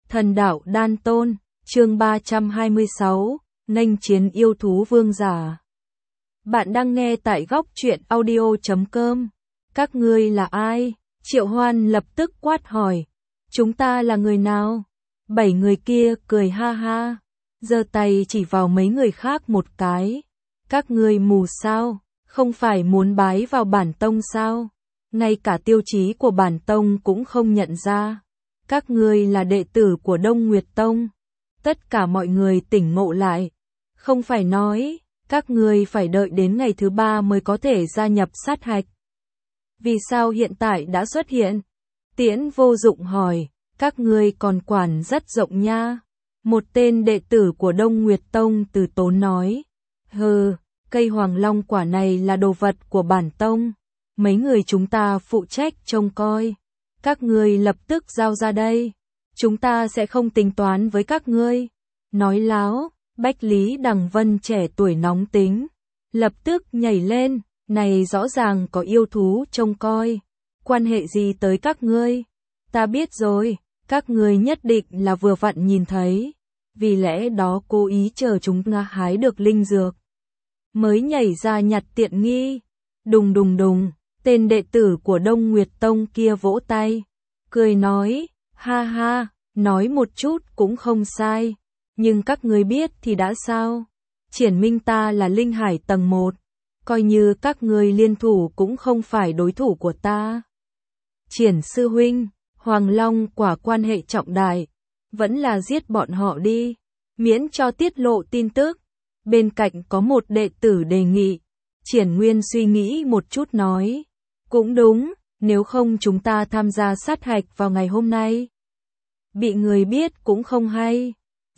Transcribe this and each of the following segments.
Thần đạo đan tôn, chương 326, nghênh chiến yêu thú vương giả. Bạn đang nghe tại góc truyện audio.com. Các ngươi là ai? Triệu Hoan lập tức quát hỏi. Chúng ta là người nào? 7 người kia cười ha ha, giơ tay chỉ vào mấy người khác một cái. Các ngươi mù sao? Không phải muốn bái vào bản tông sao? Ngay cả tiêu chí của bản tông cũng không nhận ra. Các ngươi là đệ tử của Đông Nguyệt Tông. Tất cả mọi người tỉnh ngộ lại. Không phải nói, các ngươi phải đợi đến ngày thứ 3 mới có thể gia nhập sát hạch. Vì sao hiện tại đã xuất hiện? Tiễn Vô Dụng hỏi, các ngươi còn quản rất rộng nha. Một tên đệ tử của Đông Nguyệt Tông từ tốn nói. Hừ, cây hoàng long quả này là đồ vật của bản tông. Mấy người chúng ta phụ trách trông coi. Các ngươi lập tức giao ra đây. Chúng ta sẽ không tính toán với các ngươi. Nói láo, Bách Lý Đằng Vân trẻ tuổi nóng tính. Lập tức nhảy lên, này rõ ràng có yêu thú trông coi. Quan hệ gì tới các ngươi? Ta biết rồi, các ngươi nhất định là vừa vặn nhìn thấy. Vì lẽ đó cố ý chờ chúng ta hái được linh dược. Mới nhảy ra nhặt tiện nghi. Đùng đùng đùng. Tên đệ tử của Đông Nguyệt Tông kia vỗ tay, cười nói, ha ha, nói một chút cũng không sai, nhưng các ngươi biết thì đã sao? Triển Minh ta là linh hải tầng 1, coi như các ngươi liên thủ cũng không phải đối thủ của ta. Triển sư huynh, Hoàng Long quả quan hệ trọng đại, vẫn là giết bọn họ đi, miễn cho tiết lộ tin tức. Bên cạnh có một đệ tử đề nghị. Triển Nguyên suy nghĩ một chút nói. Cũng đúng, nếu không chúng ta tham gia sát hạch vào ngày hôm nay. Bị người biết cũng không hay.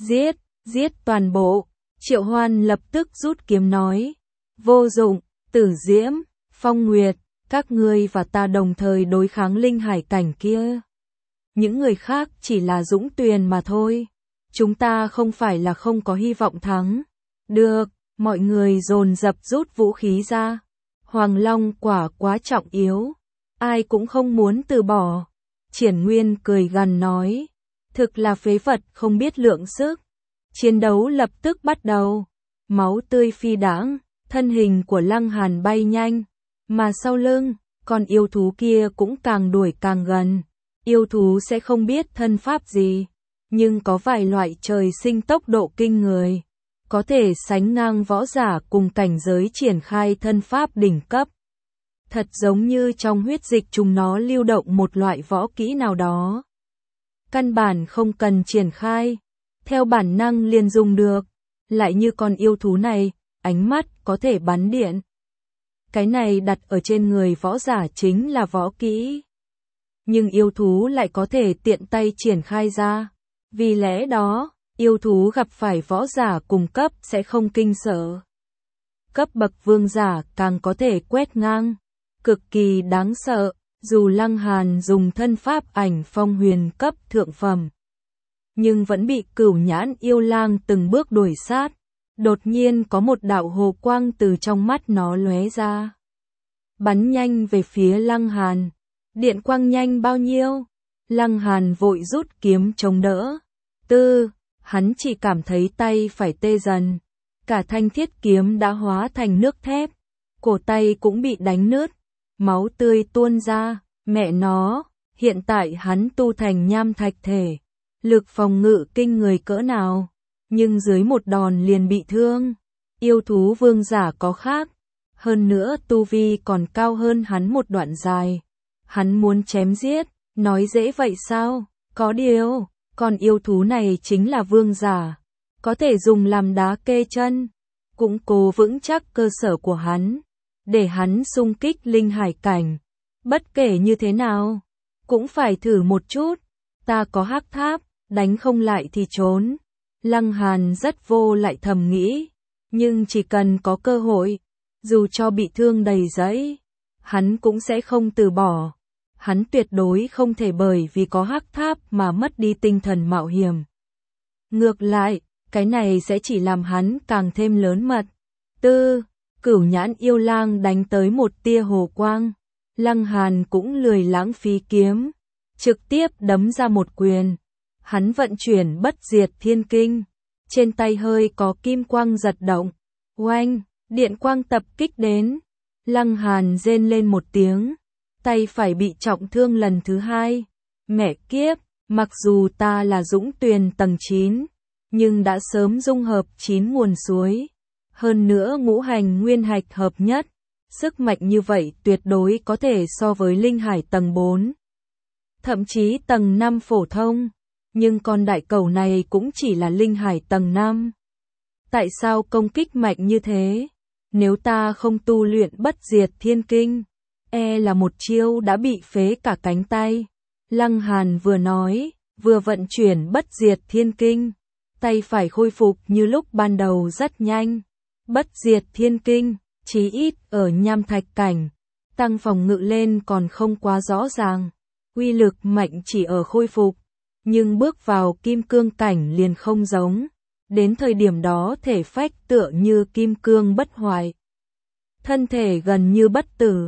Giết toàn bộ. Triệu Hoan lập tức rút kiếm nói. Vô Dụng, Tử Diễm, Phong Nguyệt, các ngươi và ta đồng thời đối kháng linh hải cảnh kia. Những người khác chỉ là dũng tuyền mà thôi. Chúng ta không phải là không có hy vọng thắng. Được, mọi người dồn dập rút vũ khí ra. Hoàng Long quả quá trọng yếu, ai cũng không muốn từ bỏ. Triển Nguyên cười gằn nói, thực là phế vật không biết lượng sức. Chiến đấu lập tức bắt đầu, máu tươi phi đãng, thân hình của Lăng Hàn bay nhanh, mà sau lưng, con yêu thú kia cũng càng đuổi càng gần. Yêu thú sẽ không biết thân pháp gì, nhưng có vài loại trời sinh tốc độ kinh người. Có thể sánh ngang võ giả cùng cảnh giới triển khai thân pháp đỉnh cấp. Thật giống như trong huyết dịch chúng nó lưu động một loại võ kỹ nào đó. Căn bản không cần triển khai, theo bản năng liền dùng được. Lại như con yêu thú này, ánh mắt có thể bắn điện. Cái này đặt ở trên người võ giả chính là võ kỹ. Nhưng yêu thú lại có thể tiện tay triển khai ra. Vì lẽ đó, yêu thú gặp phải võ giả cùng cấp sẽ không kinh sợ. Cấp bậc vương giả càng có thể quét ngang, cực kỳ đáng sợ, dù Lăng Hàn dùng thân pháp ảnh phong huyền cấp thượng phẩm. Nhưng vẫn bị Cửu Nhãn yêu lang từng bước đuổi sát, đột nhiên có một đạo hồ quang từ trong mắt nó lóe ra. Bắn nhanh về phía Lăng Hàn, điện quang nhanh bao nhiêu? Lăng Hàn vội rút kiếm chống đỡ. Hắn chỉ cảm thấy tay phải tê dần. Cả thanh thiết kiếm đã hóa thành nước thép. Cổ tay cũng bị đánh nứt. Máu tươi tuôn ra. Mẹ nó, hiện tại hắn tu thành nham thạch thể. Lực phòng ngự kinh người cỡ nào. Nhưng dưới một đòn liền bị thương. Yêu thú vương giả có khác. Hơn nữa tu vi còn cao hơn hắn một đoạn dài. Hắn muốn chém giết. Nói dễ vậy sao? Có điều. Con yêu thú này chính là vương giả, có thể dùng làm đá kê chân, củng cố vững chắc cơ sở của hắn, để hắn xung kích linh hải cảnh. Bất kể như thế nào, cũng phải thử một chút. Ta có hắc tháp, đánh không lại thì trốn. Lăng Hàn rất vô lại thầm nghĩ, nhưng chỉ cần có cơ hội, dù cho bị thương đầy giấy, hắn cũng sẽ không từ bỏ. Hắn tuyệt đối không thể bởi vì có hắc tháp mà mất đi tinh thần mạo hiểm. Ngược lại, cái này sẽ chỉ làm hắn càng thêm lớn mật. Cửu Nhãn yêu lang đánh tới một tia hồ quang. Lăng Hàn cũng lười lãng phí kiếm, trực tiếp đấm ra một quyền. Hắn vận chuyển bất diệt thiên kinh, trên tay hơi có kim quang giật động. Oanh, điện quang tập kích đến. Lăng Hàn rên lên một tiếng, tay phải bị trọng thương lần thứ hai. Mẹ kiếp, mặc dù ta là Dũng Tuyền tầng 9, nhưng đã sớm dung hợp 9 nguồn suối. Hơn nữa ngũ hành nguyên hạch hợp nhất, sức mạnh như vậy tuyệt đối có thể so với linh hải tầng 4. Thậm chí tầng 5 phổ thông, nhưng con đại cẩu này cũng chỉ là linh hải tầng 5. Tại sao công kích mạnh như thế? Nếu ta không tu luyện bất diệt thiên kinh, là một chiêu đã bị phế cả cánh tay. Lăng Hàn vừa nói, vừa vận chuyển bất diệt thiên kinh, tay phải khôi phục như lúc ban đầu rất nhanh. Bất diệt thiên kinh, chí ít ở nham thạch cảnh, tăng phòng ngự lên còn không quá rõ ràng. Uy lực mạnh chỉ ở khôi phục, nhưng bước vào kim cương cảnh liền không giống. Đến thời điểm đó thể phách tựa như kim cương bất hoại, thân thể gần như bất tử.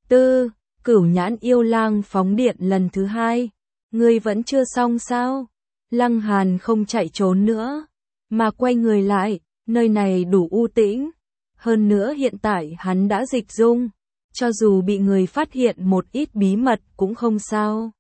Cửu nhãn yêu lang phóng điện lần thứ hai. Ngươi vẫn chưa xong sao? Lăng Hàn không chạy trốn nữa, mà quay người lại, nơi này đủ u tĩnh. Hơn nữa hiện tại hắn đã dịch dung, cho dù bị người phát hiện một ít bí mật cũng không sao.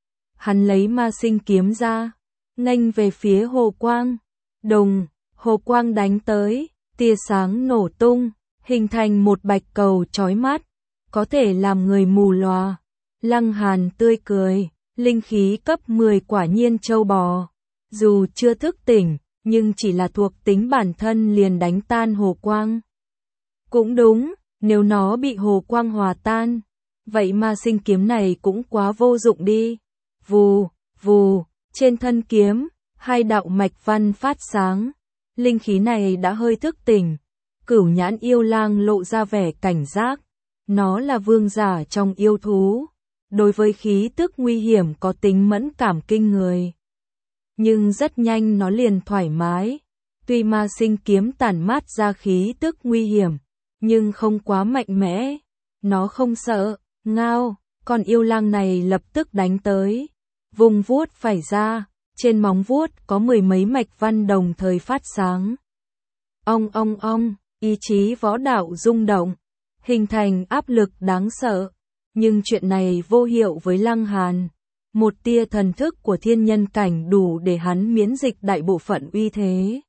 Hắn lấy ma sinh kiếm ra, nghênh về phía hồ quang. Đùng, hồ quang đánh tới, tia sáng nổ tung, hình thành một bạch cầu chói mắt, có thể làm người mù lòa. Lăng Hàn tươi cười, linh khí cấp 10 quả nhiên châu bò. Dù chưa thức tỉnh, nhưng chỉ là thuộc tính bản thân liền đánh tan hồ quang. Cũng đúng, nếu nó bị hồ quang hòa tan, vậy ma sinh kiếm này cũng quá vô dụng đi. Vù, vù, trên thân kiếm, hai đạo mạch văn phát sáng. Linh khí này đã hơi thức tỉnh. Cửu nhãn yêu lang lộ ra vẻ cảnh giác. Nó là vương giả trong yêu thú, đối với khí tức nguy hiểm có tính mẫn cảm kinh người. Nhưng rất nhanh nó liền thoải mái. Tuy ma sinh kiếm tản mát ra khí tức nguy hiểm, nhưng không quá mạnh mẽ. Nó không sợ. Ngao, con yêu lang này lập tức đánh tới. Vùng vuốt phải ra, trên móng vuốt có mười mấy mạch văn đồng thời phát sáng. Ong ong ong, ý chí võ đạo rung động, hình thành áp lực đáng sợ. Nhưng chuyện này vô hiệu với Lăng Hàn. Một tia thần thức của thiên nhân cảnh đủ để hắn miễn dịch đại bộ phận uy thế.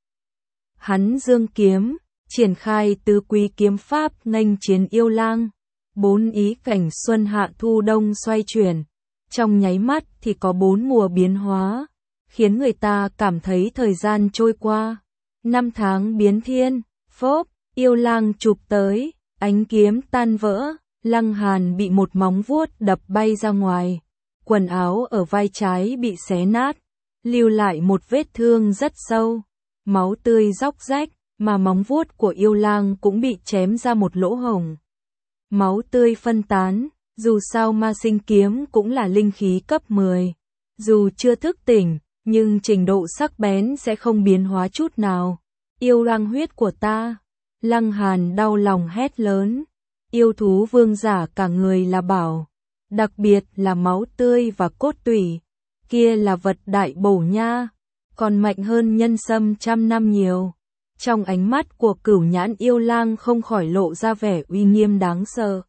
Hắn dương kiếm, triển khai tứ quý kiếm pháp nghênh chiến yêu lang. 4 ý cảnh xuân hạ thu đông xoay chuyển. Trong nháy mắt thì có 4 mùa biến hóa, khiến người ta cảm thấy thời gian trôi qua. 5 tháng biến thiên, phốp, yêu lang chụp tới, ánh kiếm tan vỡ, Lăng Hàn bị một móng vuốt đập bay ra ngoài. Quần áo ở vai trái bị xé nát, lưu lại một vết thương rất sâu, máu tươi róc rách, mà móng vuốt của yêu lang cũng bị chém ra một lỗ hổng. Máu tươi phân tán, dù sao ma sinh kiếm cũng là linh khí cấp 10. Dù chưa thức tỉnh, nhưng trình độ sắc bén sẽ không biến hóa chút nào. Yêu lang huyết của ta. Lăng Hàn đau lòng hét lớn. Yêu thú vương giả cả người là bảo. Đặc biệt là máu tươi và cốt tủy. Kia là vật đại bổ nha. Còn mạnh hơn nhân sâm trăm năm nhiều. Trong ánh mắt của cửu nhãn yêu lang không khỏi lộ ra vẻ uy nghiêm đáng sợ.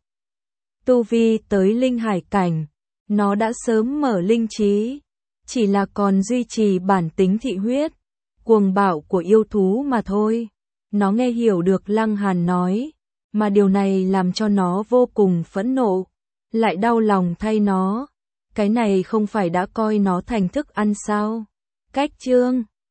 Tu vi tới linh hải cảnh, nó đã sớm mở linh trí, chỉ là còn duy trì bản tính thị huyết, cuồng bạo của yêu thú mà thôi. Nó nghe hiểu được Lăng Hàn nói, mà điều này làm cho nó vô cùng phẫn nộ, lại đau lòng thay nó. Cái này không phải đã coi nó thành thức ăn sao? Cách chương